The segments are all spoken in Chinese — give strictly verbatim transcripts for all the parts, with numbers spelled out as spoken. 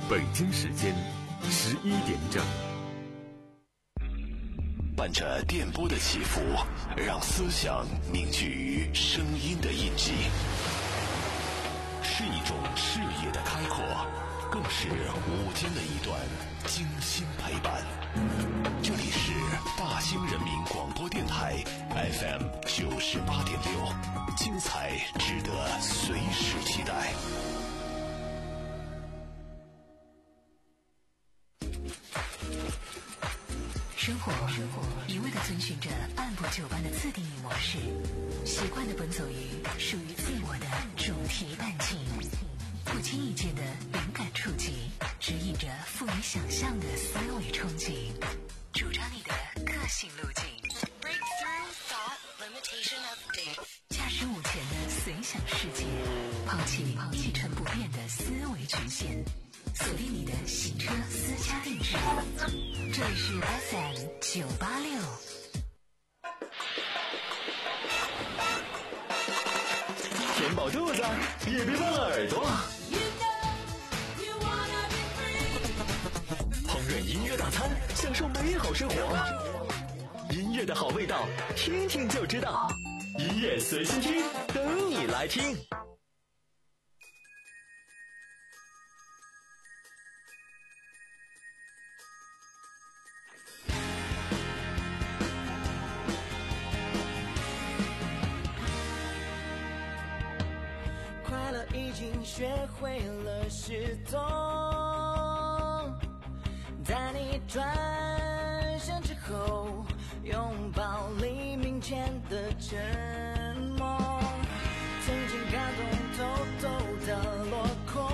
北京时间十一点整。 伴着电波的起伏，让思想凝聚于声音的印记，是一种视野的开阔，更是午间的一段精心陪伴。这里是大兴人民广播电台 F M 九十八点六，精彩值得随时期待。 生活一味地遵循着按部就班的自定义模式，习惯地奔走于属于自我的主题感情，不经意间的灵感触及，指引着赋予想象的思维憧憬，主张你的个性路径。Breakthrough thought limitation update。驾驶午前的随想世界，抛弃一成不变的思维局限，锁定你的行车私家定制。这里是 F M 九八六。 填饱肚子，也别忘了耳朵。烹饪音乐大餐，享受美好生活。音乐的好味道，听听就知道。音乐随心听，等你来听。 快乐已经学会了失踪，在你转身之后，拥抱黎明前的沉默，曾经感动偷偷的落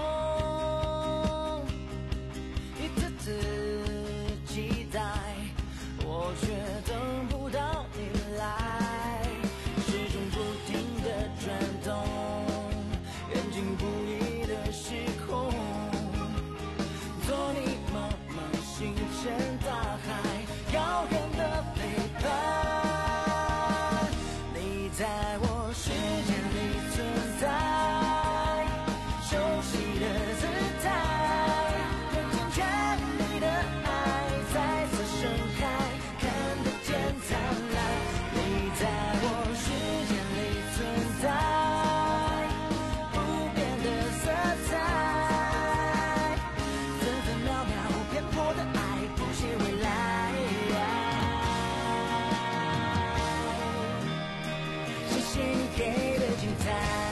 空，一次次期待，我却等不到你来，时钟不停的转动，远近不一的时空，做你茫茫星辰大海，遥远的陪伴，你在我世界里存在，熟悉的姿态，用尽全力的爱再次盛开，看得见灿烂，你在我世界里存在，不变的色彩，分分秒秒偏颇的爱，不屑未来，谢谢你给的精彩。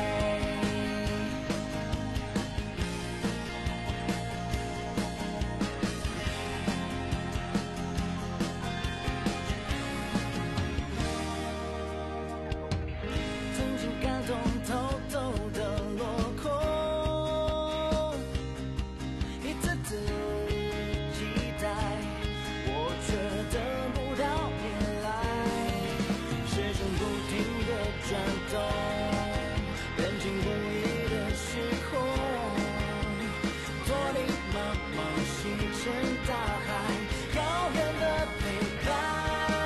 曾经感动偷偷的落空，一次次期待，我却等不到你来，时钟不停的转动，远近不一的时空，做你茫茫星辰大海，遥远的陪伴，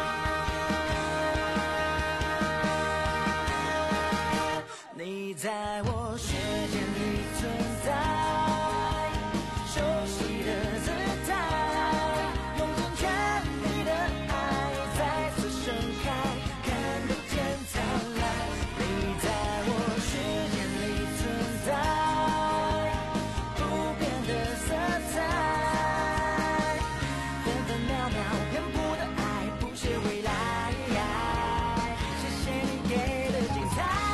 你在我世界里存在，熟悉的姿态，用尽全力的爱再次盛开，看得见灿烂，你在我世界里存在，不变的色彩，分分秒秒偏颇的爱，不屑未来，谢谢你给的精彩。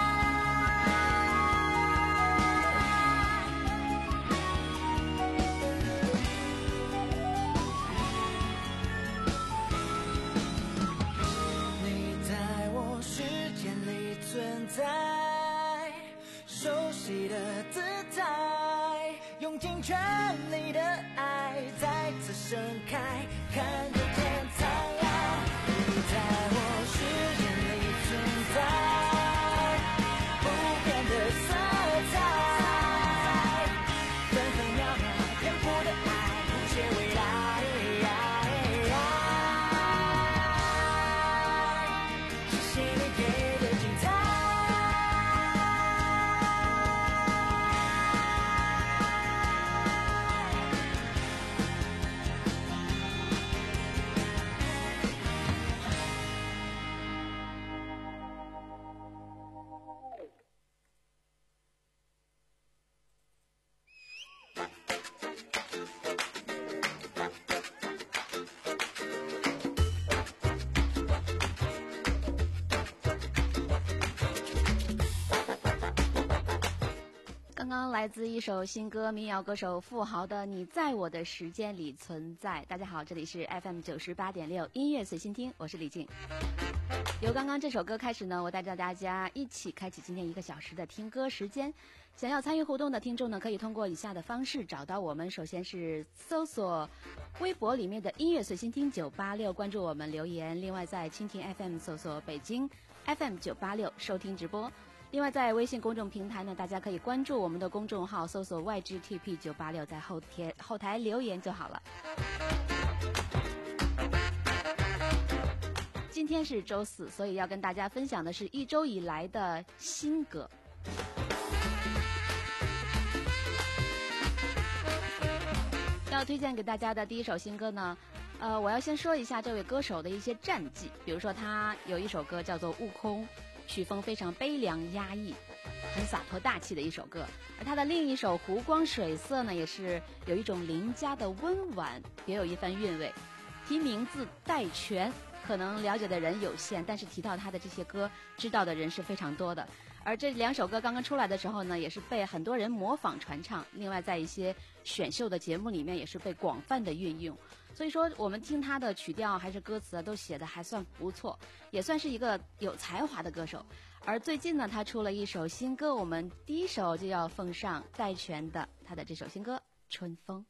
你在我世界里存在，熟悉的姿态，用尽全力的爱再次盛开，看得见灿烂，你在我世界里存在，不变的色彩，分分秒秒偏颇的爱，不屑未来，谢谢你给的精彩。 刚刚来自一首新歌，民谣歌手富豪的《你在我的时间里存在》。大家好，这里是 F M 九十八点六音乐随心听，我是李静。由刚刚这首歌开始呢，我带着大家一起开启今天一个小时的听歌时间。想要参与互动的听众呢，可以通过以下的方式找到我们。首先是搜索微博里面的音乐随心听九八六，关注我们留言。另外在蜻蜓 F M 搜索北京 F M 九八六收听直播。另外在微信公众平台呢，大家可以关注我们的公众号，搜索 Y G T P 九八六，在后贴后台留言就好了。今天是周四，所以要跟大家分享的是一周以来的新歌。要推荐给大家的第一首新歌呢，呃，我要先说一下这位歌手的一些战绩。比如说他有一首歌叫做《悟空》，曲风非常悲凉压抑，很洒脱大气的一首歌。而他的另一首《湖光水色》呢，也是有一种邻家的温婉，别有一番韵味。提名字戴荃，可能了解的人有限，但是提到他的这些歌，知道的人是非常多的。而这两首歌刚刚出来的时候呢，也是被很多人模仿传唱，另外在一些选秀的节目里面也是被广泛的运用。所以说我们听他的曲调还是歌词都写的还算不错，也算是一个有才华的歌手。而最近呢，他出了一首新歌，我们第一首就要奉上戴荃的他的这首新歌《春风》。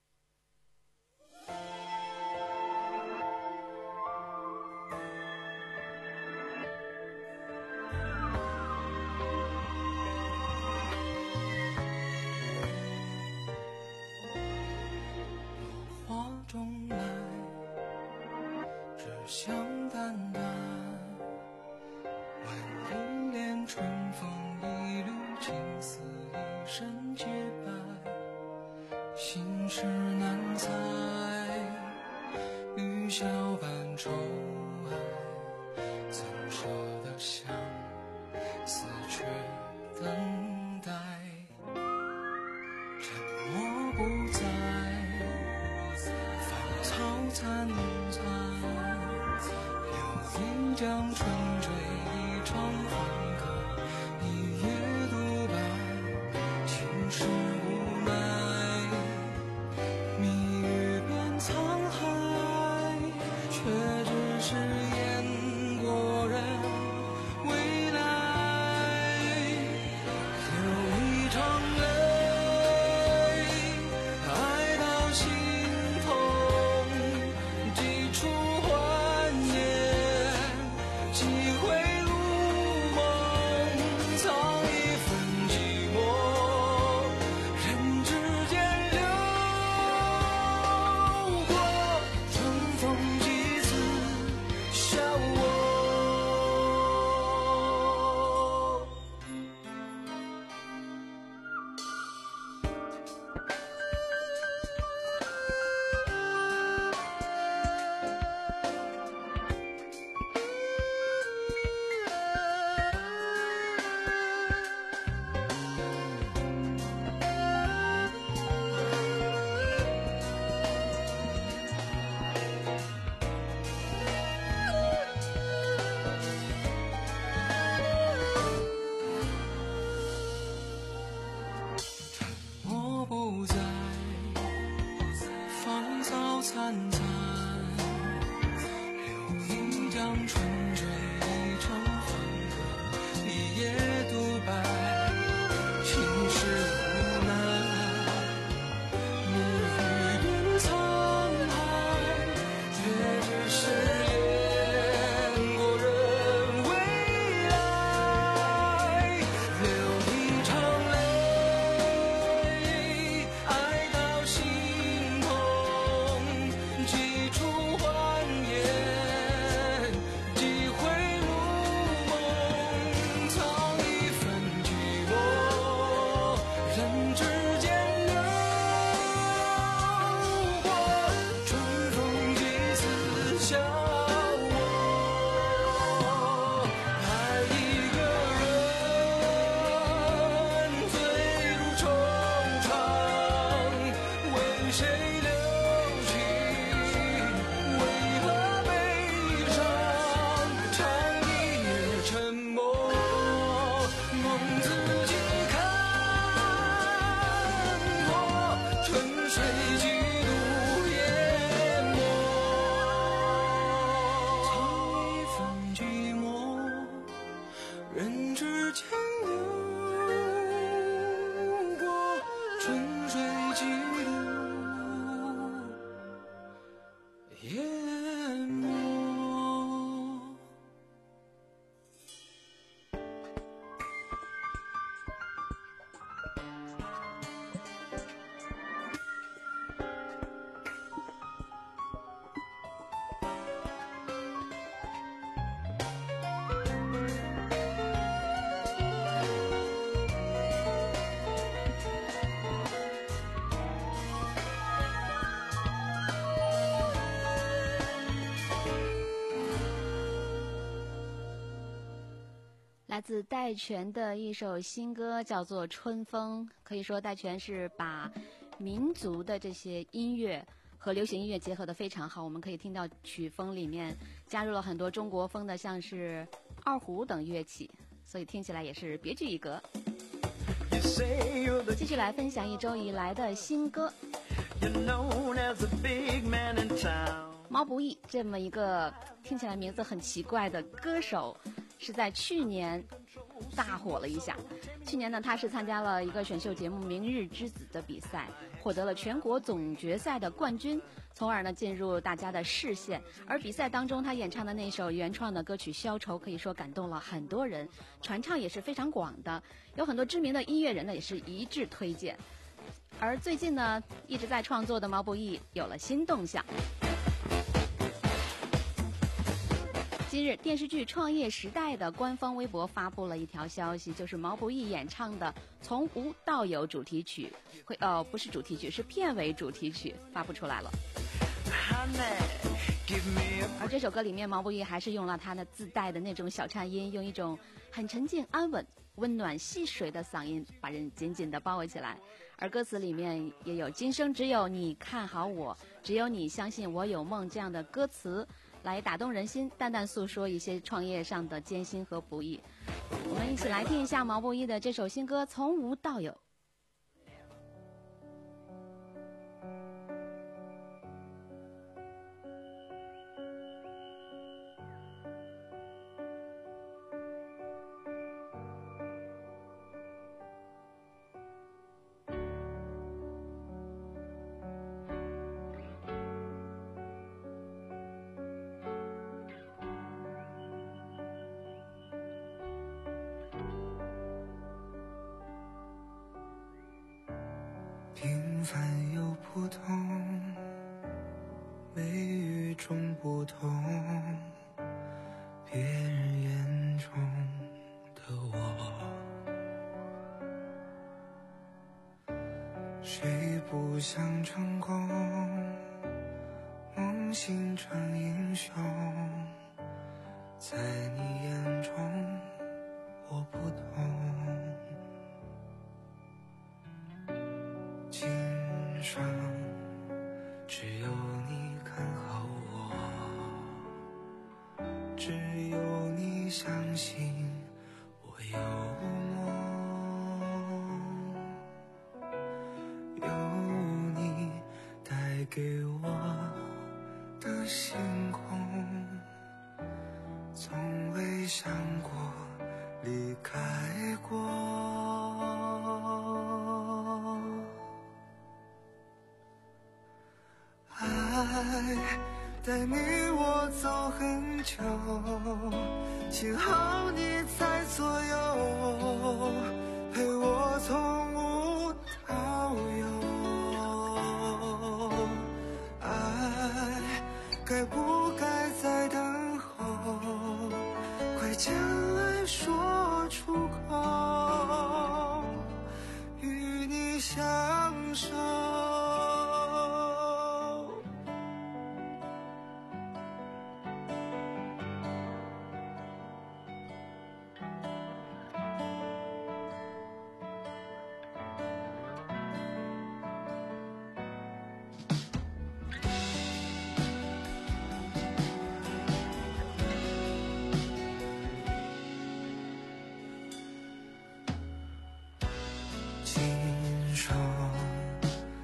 香淡淡，万一恋春风一缕青丝一身洁白，心事难猜，雨小般愁爱，怎舍得向死却等待，沉默不在，芳草残残，一江春水一场欢歌，一夜独白，情深无奈，蜜语变沧海，却只是雁过人未来，有一场泪爱到心痛，几处怀念，几回路梦，藏一份寂寞， 春水几度淹没。 来自戴荃的一首新歌叫做《春风》，可以说戴荃是把民族的这些音乐和流行音乐结合得非常好。我们可以听到曲风里面加入了很多中国风的，像是二胡等乐器，所以听起来也是别具一格。继续来分享一周以来的新歌。毛不易这么一个听起来名字很奇怪的歌手，是在去年大火了一下。去年呢，他是参加了一个选秀节目《明日之子》的比赛，获得了全国总决赛的冠军，从而呢进入大家的视线。而比赛当中，他演唱的那首原创的歌曲《消愁》，可以说感动了很多人，传唱也是非常广的，有很多知名的音乐人呢也是一致推荐。而最近呢，一直在创作的毛不易有了新动向。今日，电视剧《创业时代》的官方微博发布了一条消息，就是毛不易演唱的《从无到有》主题曲，会哦不是主题曲，是片尾主题曲发布出来了。而这首歌里面，毛不易还是用了他的自带的那种小颤音，用一种很沉静、安稳、温暖、细水的嗓音，把人紧紧地包围起来。而歌词里面也有“今生只有你看好我，只有你相信我有梦”这样的歌词，来打动人心，淡淡诉说一些创业上的艰辛和不易。我们一起来听一下毛不易的这首新歌《从无到有》。 平凡又普通，美与众不同，别人眼中的我，谁不想成功，梦醒成英雄，在你眼中我不同，今生只有你看好我，只有你相信我有梦，有你带给我的星空，从未想过离开过。爱带你我走很久，幸好你在左右，陪我从无到有。爱该不该再等候，快将爱说出口，与你相守。今生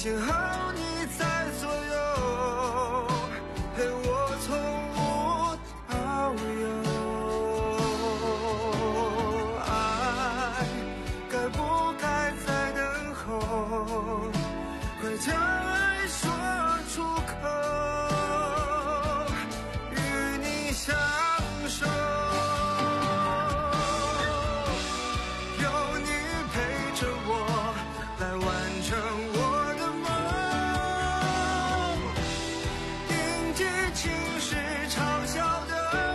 幸好你在左右，陪我从无到有。爱该不该再等候？快将爱说出口，与你相守。有你陪着我，来完成我的梦，迎接晴时嘲笑的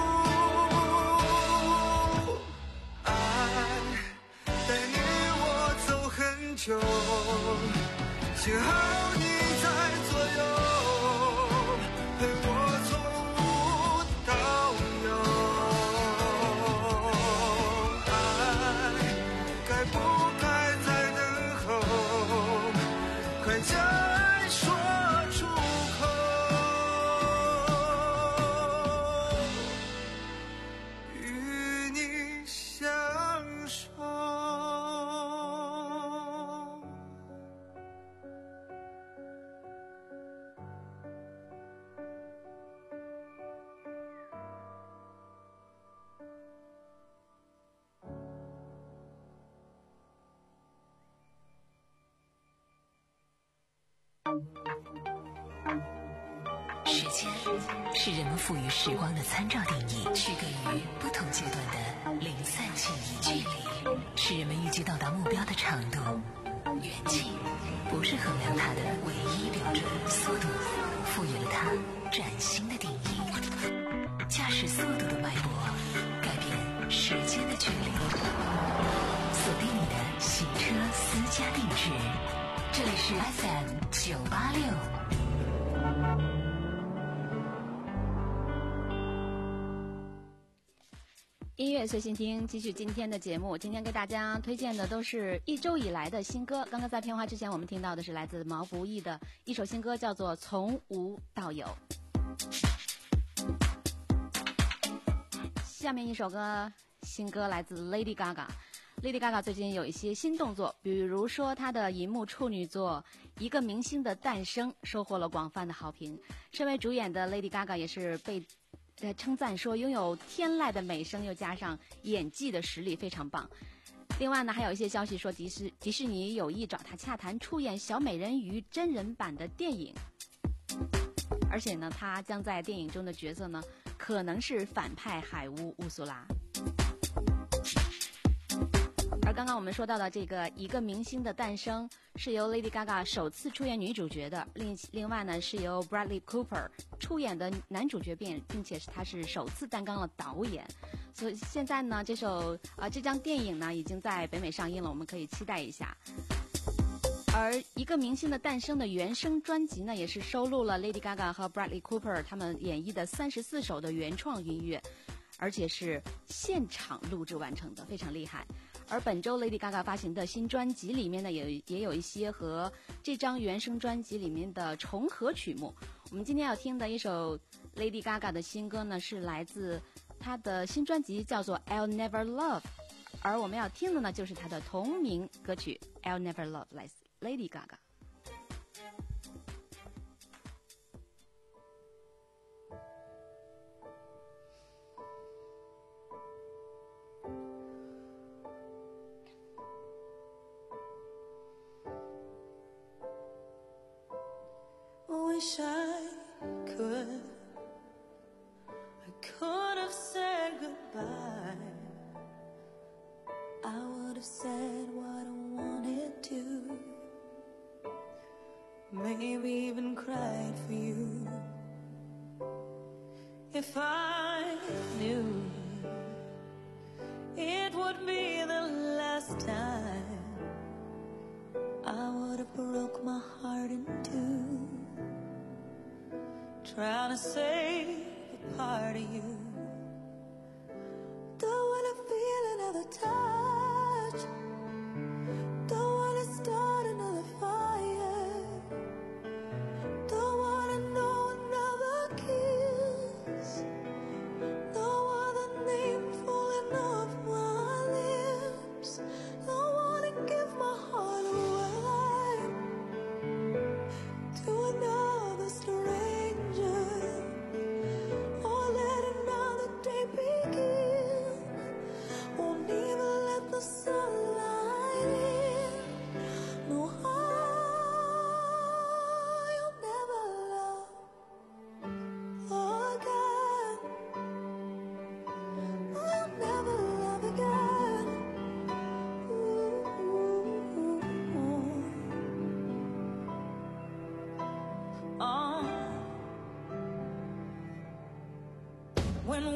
苦。爱带你我走很久，幸好你在左右，陪我从无到有。爱该不该再等候？快将爱说出口，与你相守。 时间是人们赋予时光的参照定义，区隔于不同阶段的零散记忆。距离是人们预计到达目标的长度，远近不是衡量它的唯一标准。速度赋予了它崭新的定义，驾驶速度的脉搏改变时间的距离。锁定你的行车私家定制，这里是 F M 九八六。 音乐随心听，继续今天的节目。今天给大家推荐的都是一周以来的新歌。刚刚在片花之前，我们听到的是来自毛不易的一首新歌，叫做《从无到有》。下面一首歌，新歌来自 Lady Gaga。Lady Gaga 最近有一些新动作，比如说她的银幕处女作《一个明星的诞生》收获了广泛的好评。身为主演的 Lady Gaga 也是被呃称赞说拥有天籁的美声，又加上演技的实力非常棒。另外呢，还有一些消息说迪士迪士尼有意找她洽谈出演小美人鱼真人版的电影，而且呢，她将在电影中的角色呢可能是反派海巫乌苏拉。而刚刚我们说到的这个《一个明星的诞生》是由 Lady Gaga 首次出演女主角的，另另外呢是由 Bradley Cooper 出演的男主角，并并且是他是首次担纲了导演。所以现在呢，这首啊、呃、这张电影呢已经在北美上映了，我们可以期待一下。而《一个明星的诞生》的原声专辑呢，也是收录了 Lady Gaga 和 Bradley Cooper 他们演绎的三十四首的原创音乐，而且是现场录制完成的，非常厉害。而本周 Lady Gaga 发行的新专辑里面呢，也也有一些和这张原声专辑里面的重合曲目。我们今天要听的一首 Lady Gaga 的新歌呢，是来自她的新专辑，叫做 I'll Never Love， 而我们要听的呢，就是她的同名歌曲 I'll Never Love， 来自 Lady Gaga。 Wish I could, I could have said goodbye. I would have said what I wanted to, maybe even cried for you. If I knew it would be the last time, I would have broke my heart in two, trying to save a part of you. Don't wanna feel another touch, don't wanna start another fire, don't wanna know another kiss, no other name falling off my lips, don't wanna give my heart away.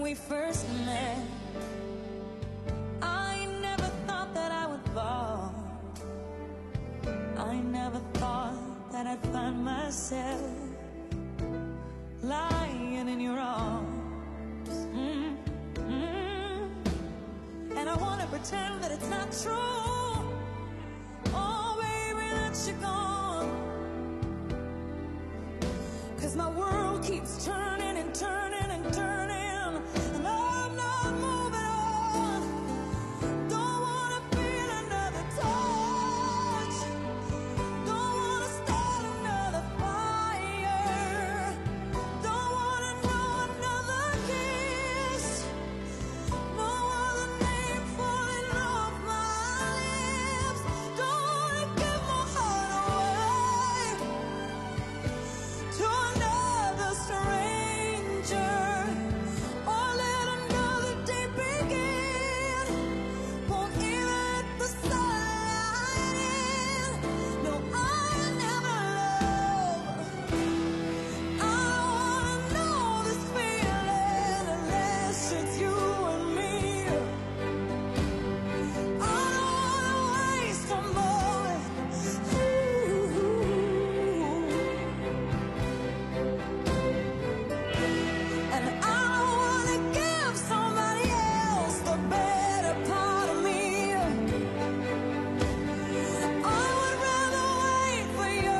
we first met, I never thought that I would fall. I never thought that I'd find myself lying in your arms. Mm-hmm. And I wanna pretend that it's not true. Oh baby, that you're gone. 'Cause my world keeps turning and turning and turning, and I'm not moving on. Don't wanna feel another touch, don't wanna start another fire, don't wanna know another kiss, no other name falling off my lips. Don't wanna give my heart away to another stranger, or let another day begin. Won't even let the sunlight in. No, I never love. I don't wanna know this feeling unless it's you and me. I don't wanna waste a moment. And I don't wanna give somebody else the better part of me. I would rather wait for you.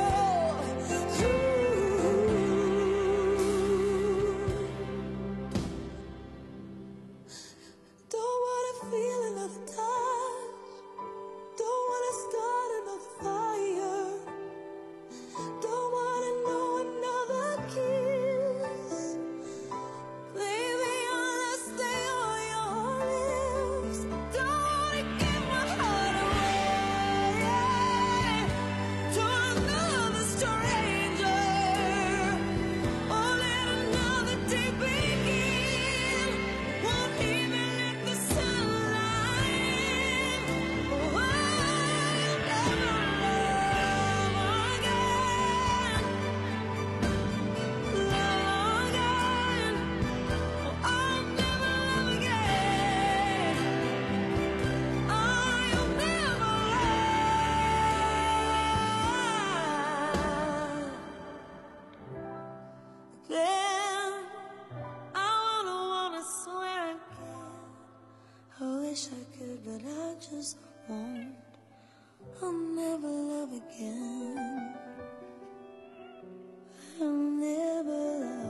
Don't wanna feel another touch, don't wanna start another fire, don't wanna know another kiss. Baby, I wanna stay on your lips. Don't wanna give my heart away to another stranger, or let another day begin. Won't even let the sunlight in. Oh, I'll never love again, love again. Oh, I'll never love again. I'll never love again. I wanna wanna swear again. I wish I could, but I just won't. I'll never love again. I'll never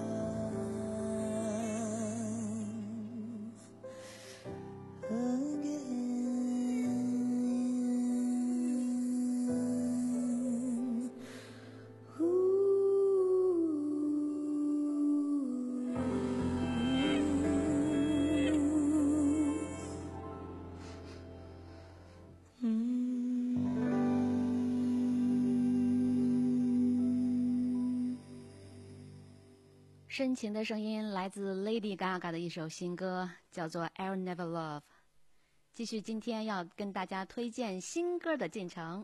love again. Ooh. 深情的声音来自 Lady Gaga 的一首新歌，叫做《I'll Never Love》。继续今天要跟大家推荐新歌的进程。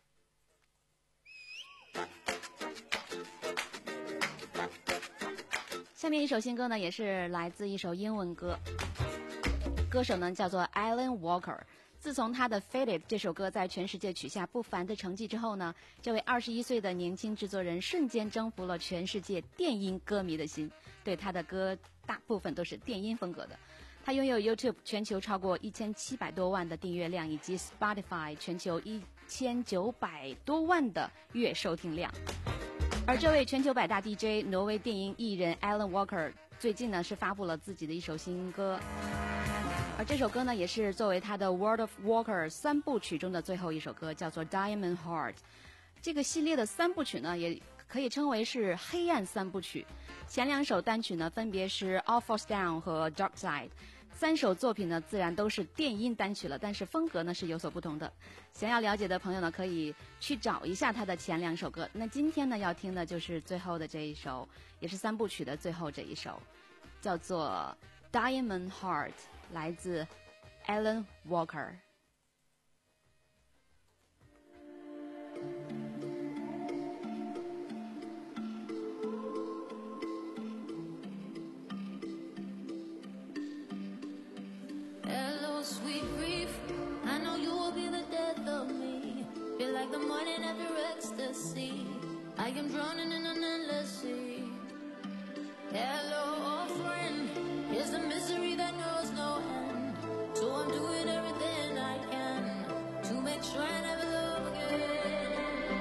下面一首新歌呢，也是来自一首英文歌，歌手呢叫做 Alan Walker。自从他的《Faded》这首歌在全世界取下不凡的成绩之后呢，这位二十一岁的年轻制作人瞬间征服了全世界电音歌迷的心。对，他的歌大部分都是电音风格的。他拥有 YouTube 全球超过一千七百多万的订阅量，以及 Spotify 全球一千九百多万的月收听量。而这位全球百大 D J 挪威电音艺人 Alan Walker 最近呢是发布了自己的一首新歌，而这首歌呢也是作为他的 World of Walker 三部曲中的最后一首歌，叫做 Diamond Heart。 这个系列的三部曲呢也可以称为是黑暗三部曲。前两首单曲呢分别是 All Falls Down 和 Dark Side，三首作品呢自然都是电音单曲了，但是风格呢是有所不同的。想要了解的朋友呢可以去找一下他的前两首歌。那今天呢要听的就是最后的这一首，也是三部曲的最后这一首，叫做 Diamond Heart， 来自 Alan Walker。 Feel like the morning after ecstasy. I am drowning in an endless sea. Hello, old friend. Here's a misery that knows no end. So I'm doing everything I can to make sure I never love again.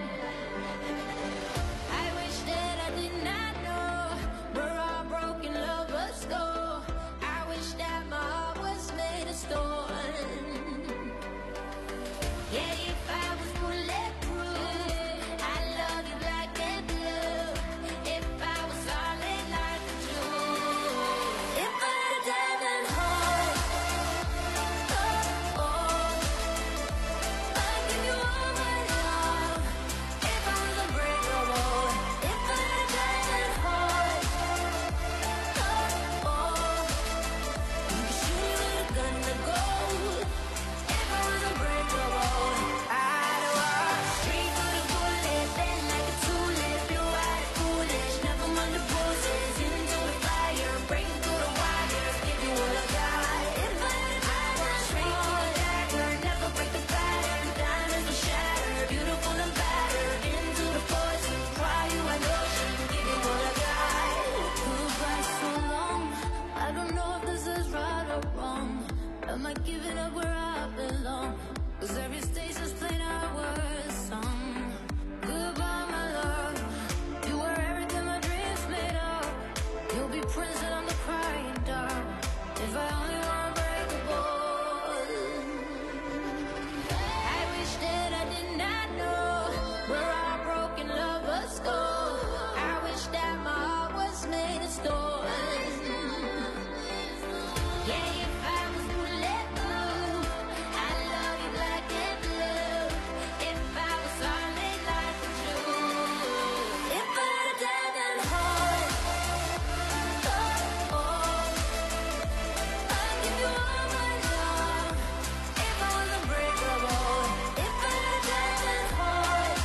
I wish that I did not know where our broken lovers go. I wish that my heart was made of stone. Yeah, if I was bulletproof, I'd love you black and blue. If I was solid like a Jew. If I had a diamond heart, oh, oh, I'd give you all my love. If I was unbreakable, if I had a diamond heart, oh, oh, you could shoot me with a gun to gold. If I was unbreakable, I'd walk straight through the bullet, bend like a tulip, blue-eyed, foolish, never mind the bruises, into the fire, breaking through the wire, give you what I got. If I had a diamond, straight through the dagger, never break the pattern, diamonds will shatter, beautiful and battered, into the poison, cry you an ocean, give you what I got. Goodbye so long, I don't know if this is right or wrong. Am I giving up where I belong? Cause every station's playing our song. Goodbye, my love. You were everything my dreams made of. You'll be Prince and I'm the crying dove. If I only were unbreakable. I wish that I did not know where our broken lovers go. I wish that my heart was made of stone. Yeah, if I was bulletproof, I'd love you black and blue. If I was solid like a Jew. If I had a diamond heart, oh, oh, I'd give you all my love. If I was unbreakable, if I had a diamond heart,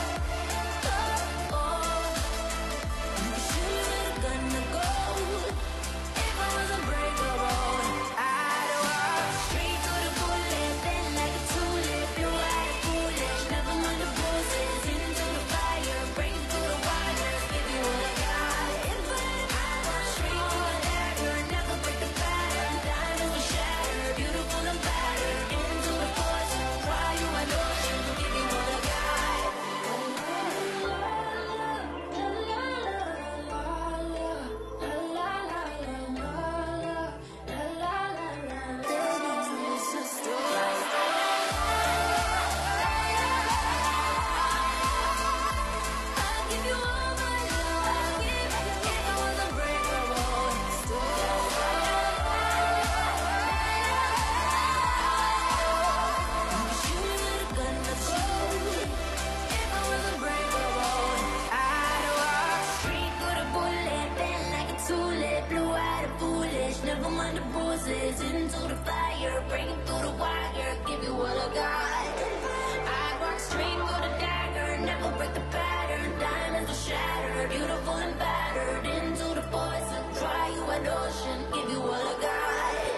oh, oh, you could shoot me with a gun to gold. If I was unbreakable, I'd walk straight through the bullet, bend like a tulip, blue-eyed, foolish, never mind the bruises, into the fire, breaking through the wires, give you what I got. If I had a straight through the dagger, never break the pattern, diamonds will shatter, beautiful and battered, into the poison, cry you an ocean, give you what I got. I'll give you all my love. If I was unbreakable, you could shoot me with a gun to gold. If I was unbreakable, I'd walk straight through the bullet, bend like a tulip, blue-eyed and foolish, never mind the bruises, into the fire, breaking through the wire, give you what I got. I'd walk straight through the dagger, never break the pattern, diamonds will shatter, beautiful and battered, into the poison, dry you an ocean, give you what I got.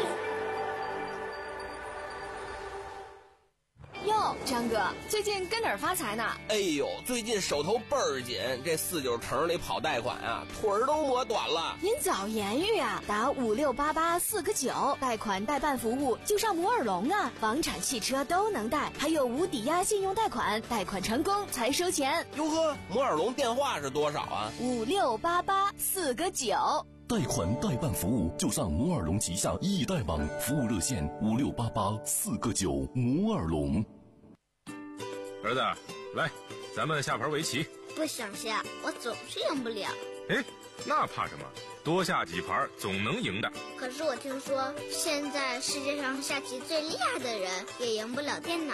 哟，张哥，最近跟哪儿发财呢？ 哎呦，最近手头倍儿紧，这四九城里跑贷款啊，腿儿都磨短了。 您早言语啊，打五六八八四个九，贷款代办服务就上摩尔龙啊，房产、汽车都能贷，还有无抵押信用贷款，贷款成功才收钱。 哟呵，摩尔龙电话是多少啊？ 五六八八四个九。 贷款代办服务就上摩尔龙旗下易贷网，服务热线五六八八四个九，摩尔龙。 儿子，来，咱们下盘围棋。 不想下，我总是赢不了。 哎，那怕什么？多下几盘总能赢的。 可是我听说，现在世界上下棋最厉害的人也赢不了电脑。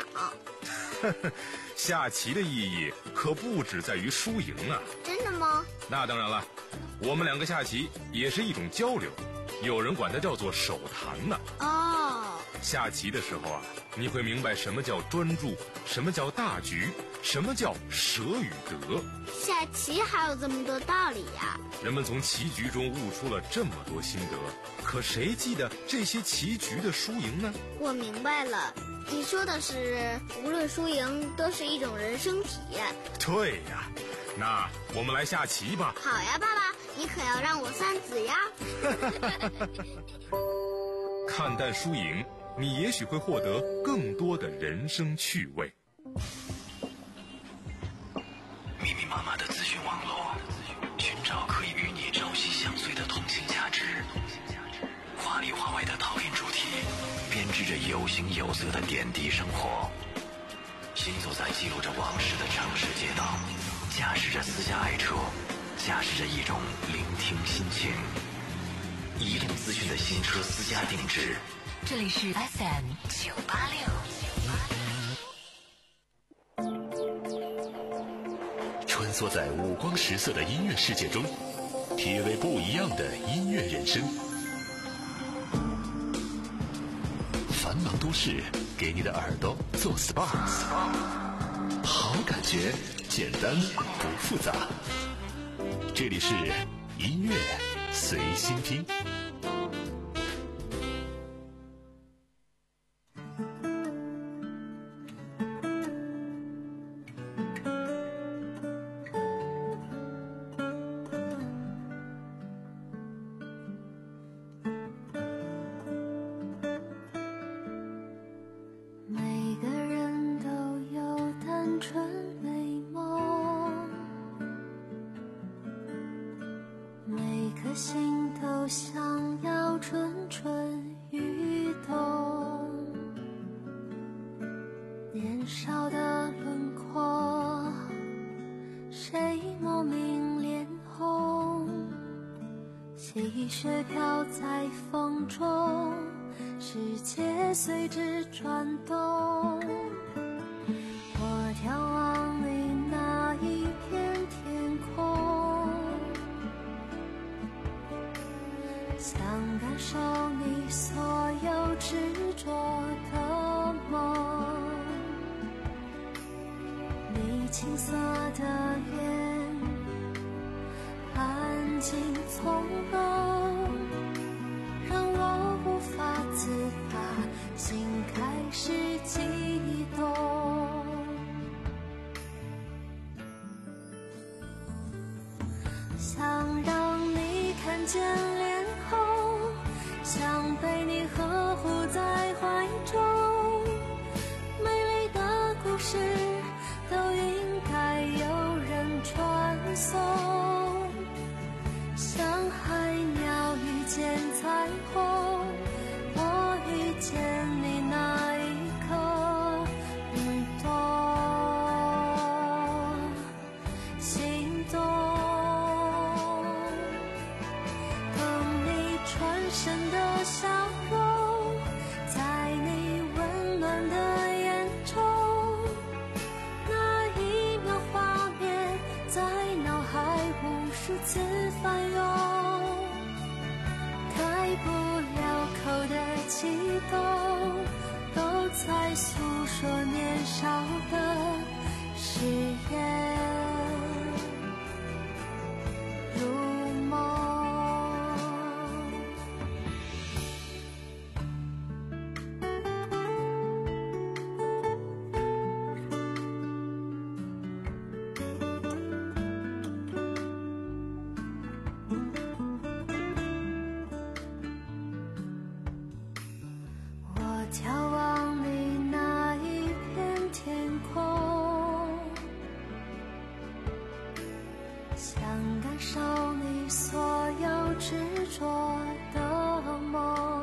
下棋的意义可不只在于输赢啊！ 真的吗？ 那当然了，我们两个下棋也是一种交流，有人管它叫做手谈呢。 哦， 下棋的时候啊，你会明白什么叫专注，什么叫大局，什么叫舍与得。 下棋还有这么多道理呀！ 人们从棋局中悟出了这么多心得，可谁记得这些棋局的输赢呢？ 我明白了，你说的是无论输赢都是一种人生体验。 对呀，那我们来下棋吧。 好呀，爸爸，你可要让我三子呀！ 看淡输赢，你也许会获得更多的人生趣味。 密密麻麻的资讯网络，寻找可以与你朝夕相随的通信价值。华里华外的陶冶主题，编织着有形有色的点滴生活。行走在记录着往事的城市街道，驾驶着私家爱车，驾驶着一种聆听心情。移动资讯的新车私家定制。 这里是 F M 九八六。 穿梭在五光十色的音乐世界中，体味不一样的音乐人生。繁忙都市给你的耳朵做 S P A， 好感觉，简单不复杂。这里是音乐随心听。 心都想要蠢蠢欲动，年少的轮廓，谁莫名脸红？细雪飘在风中，世界随之转动。我眺望你那一片天空，想感受你所有执着的梦，你青涩的眼，安静从容，让我无法自拔，心开始悸动。想让你看见脸红，想被你呵护在怀中，美丽的故事都应该有人传颂。像海鸟遇见彩虹，我遇见你那一刻运动心动。深的笑容，在你温暖的眼中，那一秒画面在脑海无数次翻涌，开不了口的激动，都在诉说年少的誓言。眺望你那一片天空，想感受你所有执着的梦，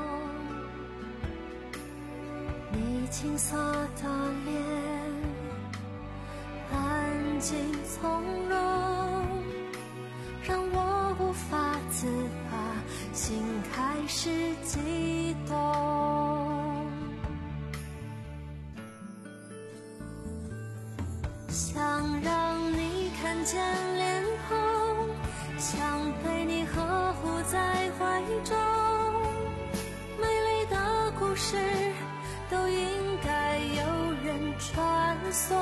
你青涩的脸，安静从容，让我无法自拔，心开始悸动。想让你看见脸红，想被你呵护在怀中，美丽的故事送，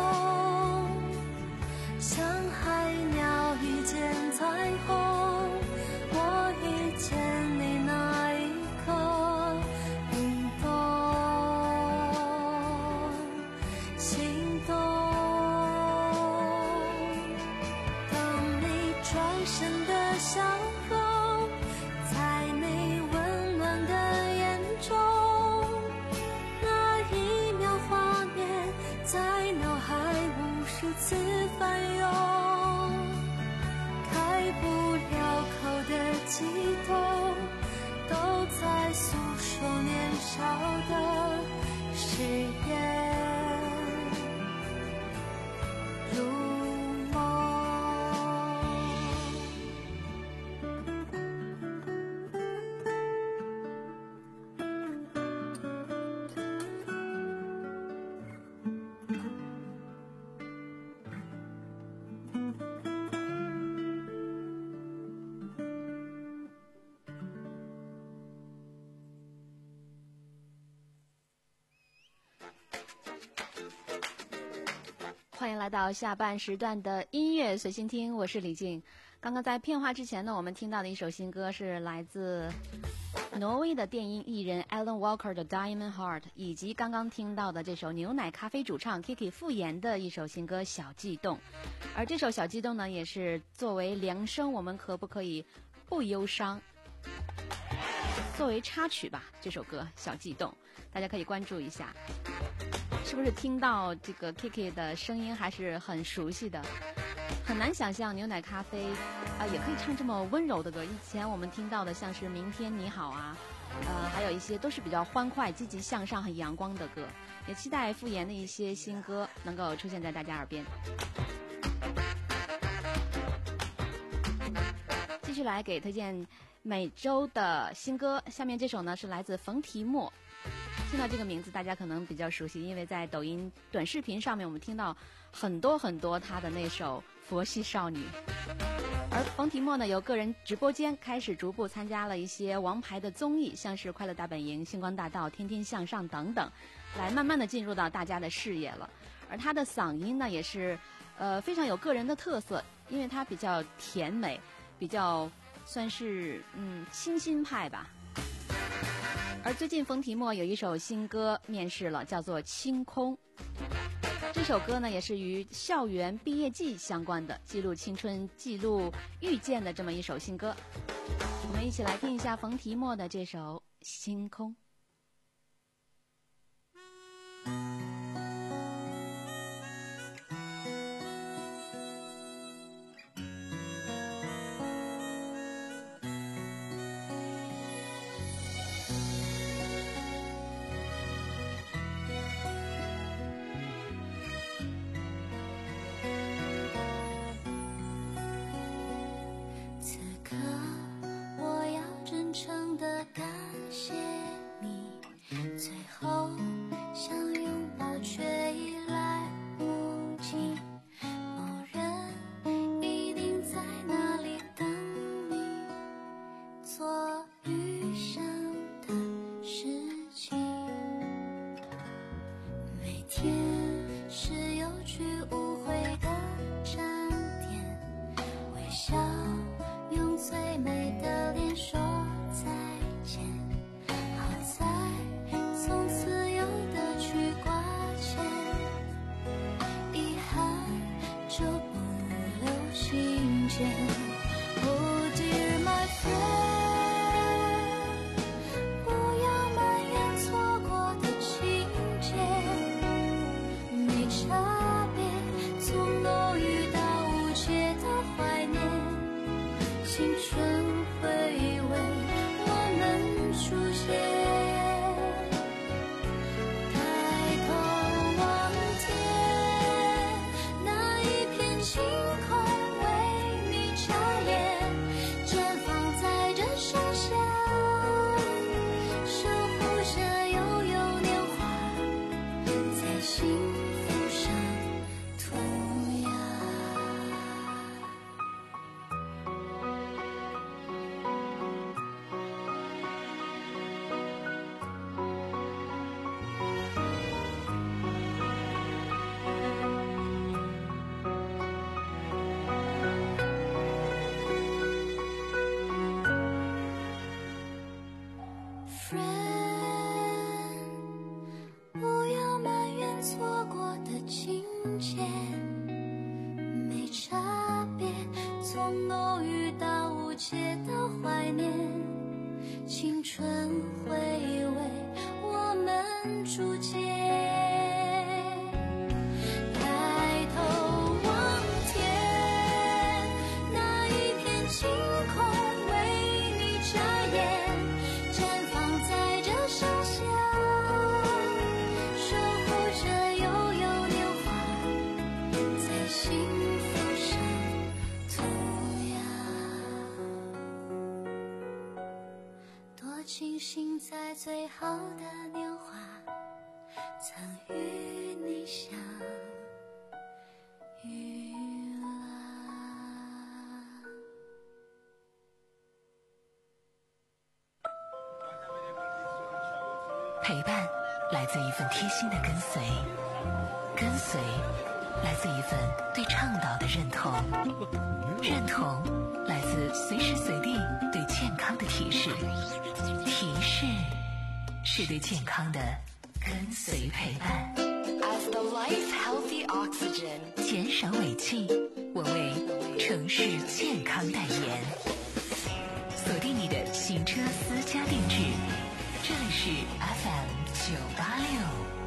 像海鸟遇见彩虹，我遇见你那一刻灵动心动。当你转身的笑容，在你温暖的眼中，那一秒画面在脑海无数次翻涌，开不了口的激动，都在诉说年少的誓言如梦。 欢迎来到下半时段的音乐随心听，我是李静。刚刚在片花之前呢，我们听到的一首新歌是来自挪威的电音艺人 Alan Walker 的 Diamond Heart， 以及刚刚听到的这首牛奶咖啡主唱 Kiki 傅岩的一首新歌小悸动。而这首小悸动呢，也是作为凉生我们可不可以不忧伤作为插曲吧，这首歌小悸动大家可以关注一下。是不是听到这个 Kiki 的声音还是很熟悉的？很难想象牛奶咖啡啊、呃、也可以唱这么温柔的歌。以前我们听到的像是明天你好啊，呃，还有一些都是比较欢快、积极向上、很阳光的歌。也期待傅岩的一些新歌能够出现在大家耳边。继续来给推荐每周的新歌，下面这首呢是来自冯提莫。听到这个名字大家可能比较熟悉，因为在抖音短视频上面我们听到很多很多他的那首佛系少女。而冯提莫呢，由个人直播间开始逐步参加了一些王牌的综艺，像是快乐大本营、星光大道、天天向上等等，来慢慢的进入到大家的视野了。而他的嗓音呢也是呃非常有个人的特色，因为他比较甜美，比较算是嗯清新派吧。而最近冯提莫有一首新歌面世了，叫做《清空》。这首歌呢也是与校园毕业季相关的，记录青春、记录遇见的这么一首新歌。我们一起来听一下冯提莫的这首《星空》。 清空为你照怀念，青春会为我们铸剑。抬头望天，那一片晴空为你眨眼，绽放在这盛夏，守护着悠悠年华，在幸福上涂鸦。多庆幸在最好的年华，曾与你相遇啊。 陪伴来自一份贴心的跟随，跟随来自一份对倡导的认同，认同来自随时随地对健康的提示，提示是对健康的跟随陪伴。As the life healthy oxygen， 减少尾气，我为城市健康代言。锁定你的行车私家定制，这里是 F M 九八六。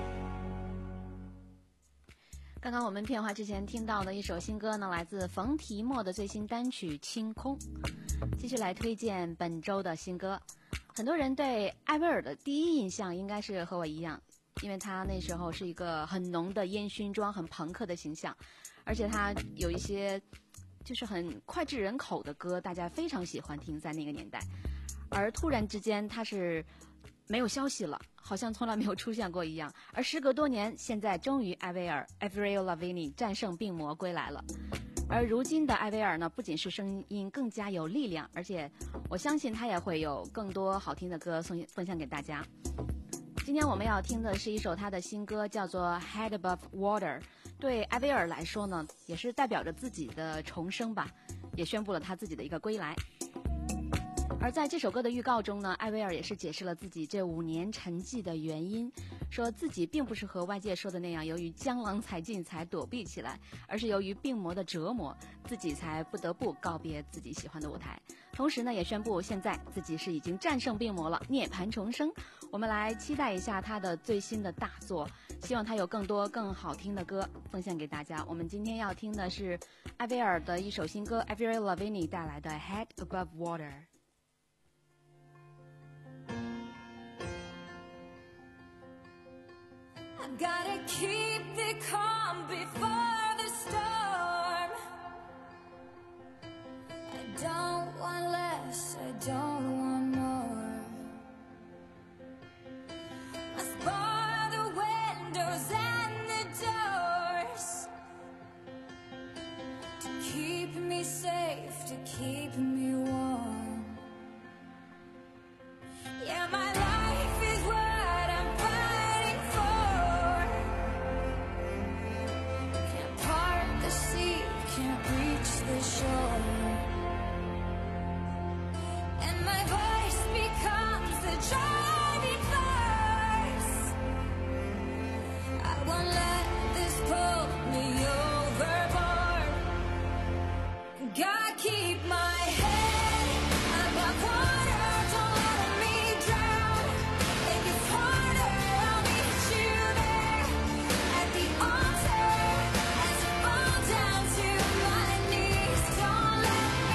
刚刚我们片花之前听到的一首新歌呢，来自冯提莫的最新单曲《清空》。继续来推荐本周的新歌。很多人对艾薇儿的第一印象应该是和我一样，因为她那时候是一个很浓的烟熏妆、很朋克的形象，而且她有一些就是很脍炙人口的歌，大家非常喜欢听，在那个年代。而突然之间，她是没有消息了，好像从来没有出现过一样。而时隔多年，现在终于艾薇儿 Avril Lavigne 战胜病魔归来了。而如今的艾薇儿呢，不仅是声音更加有力量，而且我相信她也会有更多好听的歌送分享给大家。今天我们要听的是一首她的新歌，叫做 Head Above Water。 对艾薇儿来说呢，也是代表着自己的重生吧，也宣布了她自己的一个归来。而在这首歌的预告中呢，艾薇儿也是解释了自己这五年沉寂的原因，说自己并不是和外界说的那样由于江郎才尽才躲避起来，而是由于病魔的折磨，自己才不得不告别自己喜欢的舞台。同时呢，也宣布现在自己是已经战胜病魔了，涅槃重生。我们来期待一下他的最新的大作，希望他有更多更好听的歌奉献给大家。我们今天要听的是艾薇儿的一首新歌 Avril Lavigne 带来的 Head Above Water。 I've gotta keep the calm before the storm. I don't want less, I don't want more. Must bar the windows and the doors to keep me safe, to keep me warm. Yeah, my life is what I'm fighting for. Can't part the sea, can't reach the shore. And my voice becomes the driving force. I won't let this pull me overboard. Gotta keep my head above water, don't let me drown. If it's harder, I'll meet you there at the altar as I fall down to my knees. Don't let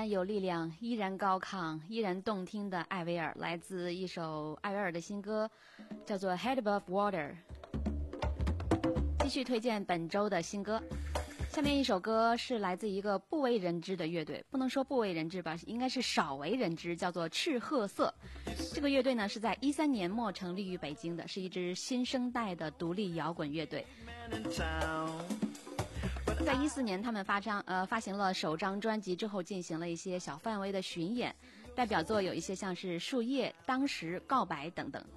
然有力量，依然高亢，依然动听的艾薇儿，来自一首艾薇儿的新歌，叫做《Head Above Water》。继续推荐本周的新歌，下面一首歌是来自一个不为人知的乐队，不能说不为人知吧，应该是少为人知，叫做赤褐色。这个乐队呢是在一三年末成立于北京的，是一支新生代的独立摇滚乐队。在一四年，他们发张呃发行了首张专辑之后，进行了一些小范围的巡演，代表作有一些像是《树叶》、《当时》、《告白》等等。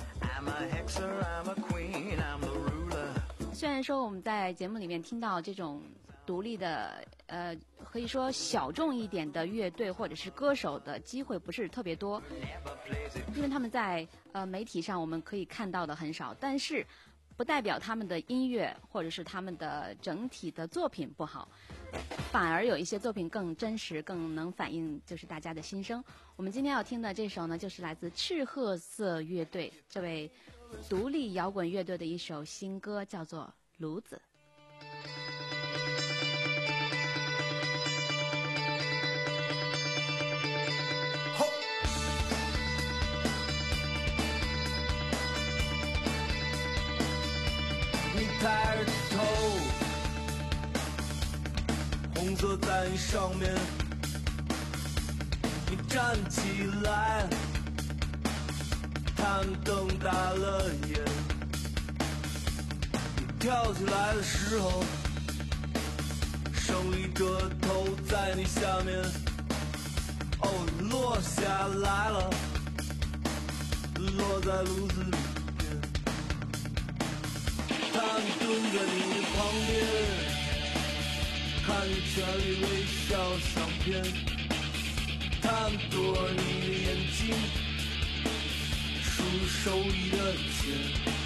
虽然说我们在节目里面听到这种独立的呃可以说小众一点的乐队或者是歌手的机会不是特别多，因为他们在呃媒体上我们可以看到的很少，但是不代表他们的音乐或者是他们的整体的作品不好，反而有一些作品更真实，更能反映就是大家的心声。我们今天要听的这首呢，就是来自赤褐色乐队这位独立摇滚乐队的一首新歌，叫做《炉子》。 你抬着头，红色在你上面，你站起来，他们瞪大了眼。你跳起来的时候，胜利者头在你下面，哦，落下来了，落在炉子里。他们蹲在你的旁边，看你全力微笑相片，他们躲着你的眼睛，数手里的钱，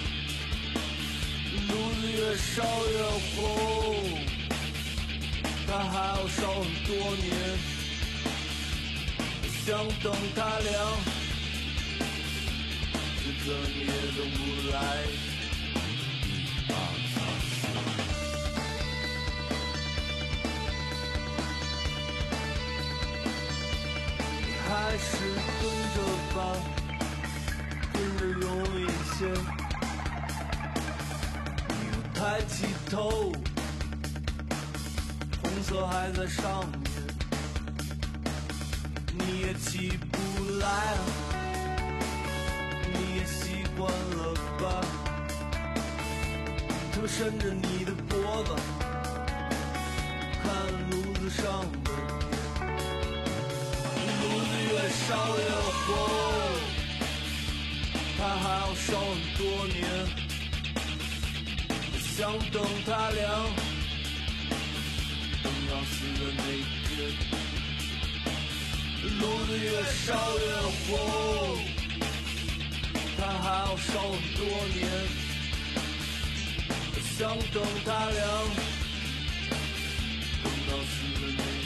炉子越烧越红，它还要烧很多年，想等它凉，是怎么也等不来。还是蹲着吧，蹲着容易些。你又抬起头，红色还在上面，你也起不来了，你也习惯了吧？头伸着你的脖子，看炉子上的。越烧越红，它还要烧很多年，想等它凉，等要死的那天。炉子越烧越红，它还要烧很多年，想等它凉，等到死的那天。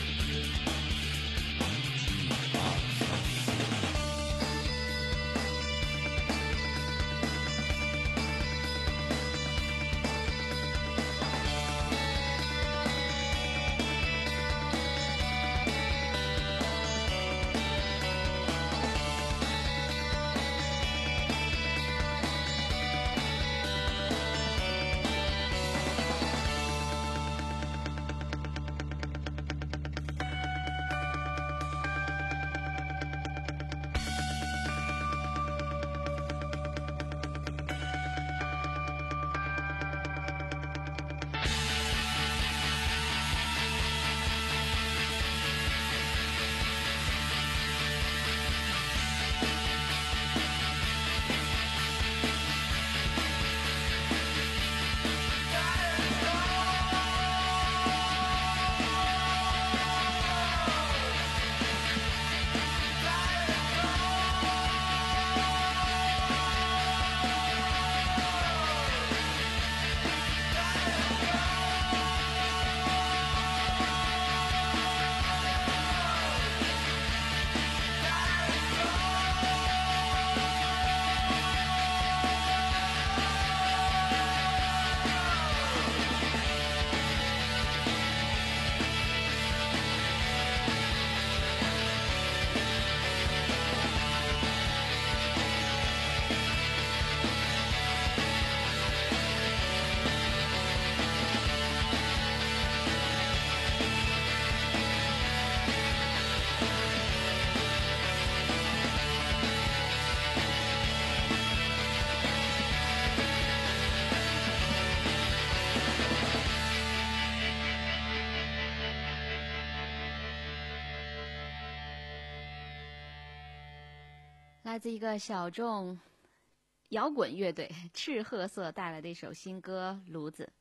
来自一个小众摇滚乐队赤褐色带来的一首新歌《炉子》。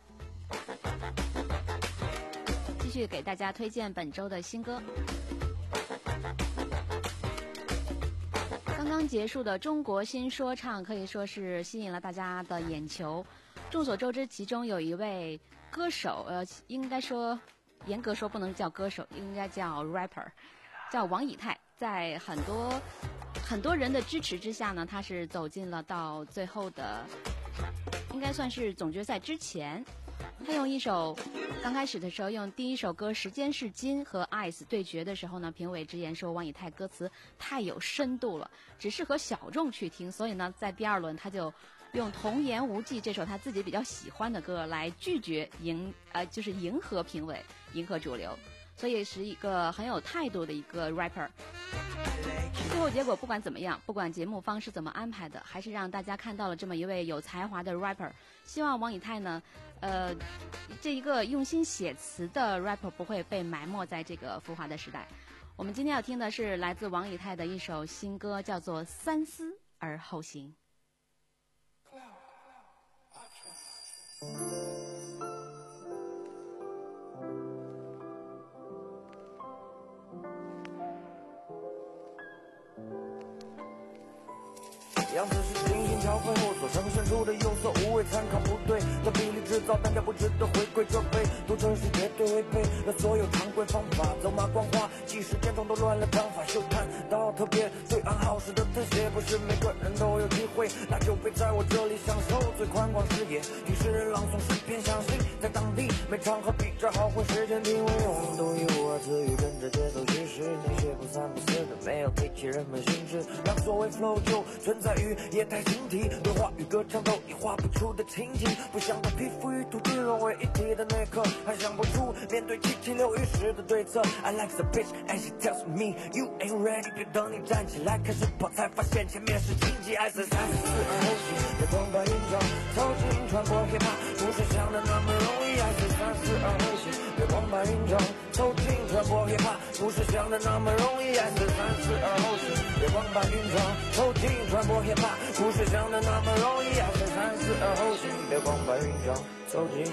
继续给大家推荐本周的新歌。刚刚结束的中国新说唱可以说是吸引了大家的眼球。众所周知，其中有一位歌手，呃，应该说严格说不能叫歌手，应该叫 rapper， 叫王以太。在很多很多人的支持之下呢，他是走进了到最后的，应该算是总决赛之前。他用一首刚开始的时候用第一首歌《时间是金》和 Ice 对决的时候呢，评委直言说王以太歌词太有深度了，只适合小众去听，所以呢在第二轮他就用《童言无忌》这首他自己比较喜欢的歌来拒绝迎呃就是迎合评委，迎合主流，所以是一个很有态度的一个 rapper。最后结果不管怎么样，不管节目方是怎么安排的，还是让大家看到了这么一位有才华的 rapper。希望王以太呢，呃，这一个用心写词的 rapper 不会被埋没在这个浮华的时代。我们今天要听的是来自王以太的一首新歌，叫做《三思而后行》。 样子是精心调配后所呈现出的有色无味，参考不对的比例制造单调不值得回归这杯，都真是绝对违背了所有常规方法，走马观花，即使变装都乱了章法，秀谈到特别对暗号式的特写，不是每个人都有机会，那就别在我这里享受最宽广视野，听诗人朗诵诗篇，相信在当地每场合比这好混，时间品味永独一无二，词语跟着节奏叙事，那些不三不四的没有提起人们兴致，让所谓 flow 就存在于液态形体，对话与歌唱都已画不出的情景，不想把皮肤与土地融为一体的那刻，还想不出面对七七六一时的对策。I like the bitch and she tells me you ain't ready， 别等你站起来开始跑，才发现前面是荆棘。I say 三思而后行，别光把云章走进传播 hiphop， 不是想的那么容易。I say 三思而后行，别光把云章走进传播 hiphop， 不是想的那么容易。I say 三思而后行，别光把云章走进传播 hiphop， 不是想的那么容易。I say 三思而后行，别光把云章走进。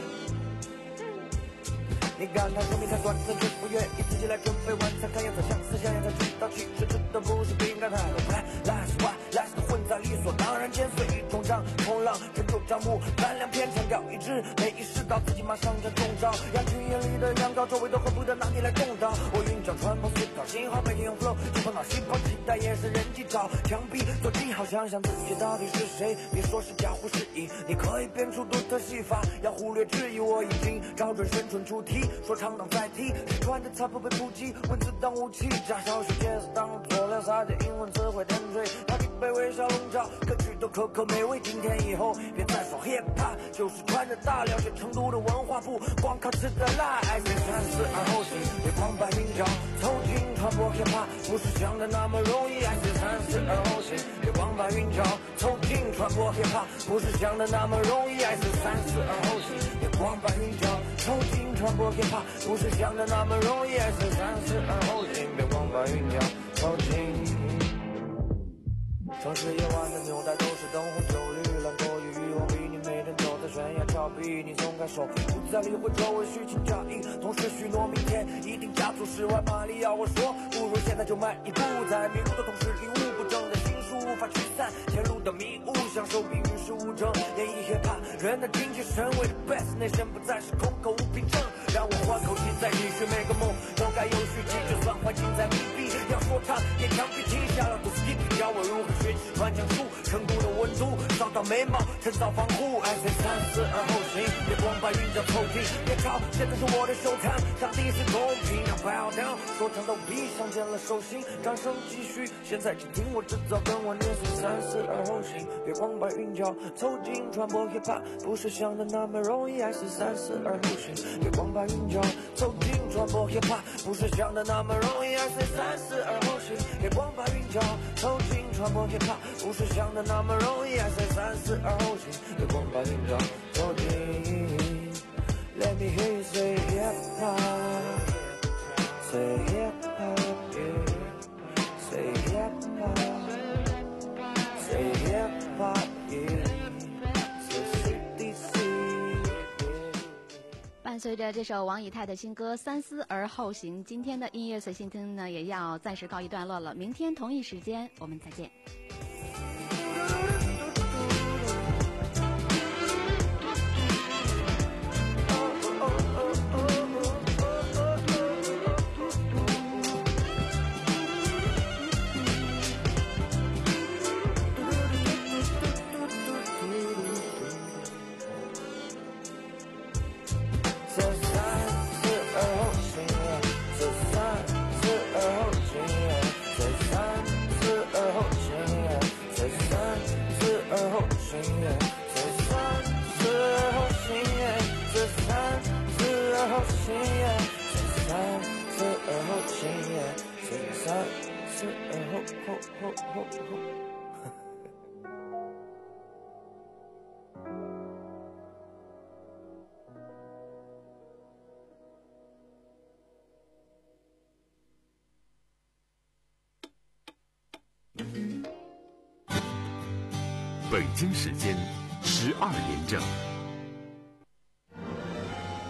你感叹生命太短暂，却不愿意自己来准备晚餐，看颜色像思想也才知道，其实吃的不是饼干，太多 plan last one last 混在理所当然间，随意冲撞冲浪，成就账目胆量偏强调一致，没意识到自己马上就中招，羊群眼里的羊羔，周围都恨不得拿你来动刀。我运转传播思考信号，每天用 flow 去碰到细胞，期待也是人机找墙壁做记号，想想自己到底是谁，别说是假或是乙，你可以变出独特戏法，要忽略质疑，我已经找准生存主题。说唱当载体，失传的词不被普及，文字当武器，假小说解释当佐料，撒点英文词汇点缀，把你被微笑笼罩，歌曲都可可美味。今天以后别再说 hiphop， 就是穿着大，了解成都的文化，不光靠吃的辣。I say 三思而后行，别光把云章凑近传播 hiphop， 不是想的那么容易。I say 三思而后行，别光把云章凑近传播 hiphop， 不是想的那么容易。I say 三思而后行，别光把云章凑近传播 hiphop， 不是想的那么容易。I say 三思而后行，别光把云章凑近。城市夜晚的纽带都是灯红酒绿，懒惰与欲望逼你每天走在悬崖峭壁，你松开手，不再理会周围虚情假意，同时许诺明天一定加速十万马力。要我说，不如现在就迈一步，在迷路的同时领悟不正的心术，无法驱散前路的迷雾，享受并与世无争，演绎hiphop人的精气神，为了 best 内身不再是空口无凭证，让我换口气再继续，每个梦都该有续集，就算环境再密闭，要说唱也强逼停下了，都 skip， 教我如何学习传讲术，成都的温度烧到眉毛，趁早防护。I say 三思而后行，别光把云章凑近，别吵，现在是我的 show time， 上帝是公平，让 bow down， 说唱都比相见了手心，掌声继续，现在请听我制造跟我念。三思而后行，别光把云章凑近传播 hiphop， 不是想的那么容易。I say 三思而后行，别光把云章凑近传播 hiphop， 不是想的那么容易。I say 三思而后行，别光把云章凑近传播 hiphop， 不是想的那么容易。I say 三思而后行，别光把云章凑近。Let me hear you say hiphop， say hiphop， say hiphop。 随着这首王以太的新歌《三思而后行》，今天的音乐随心听呢也要暂时告一段落了。明天同一时间我们再见。 北京时间十二点整。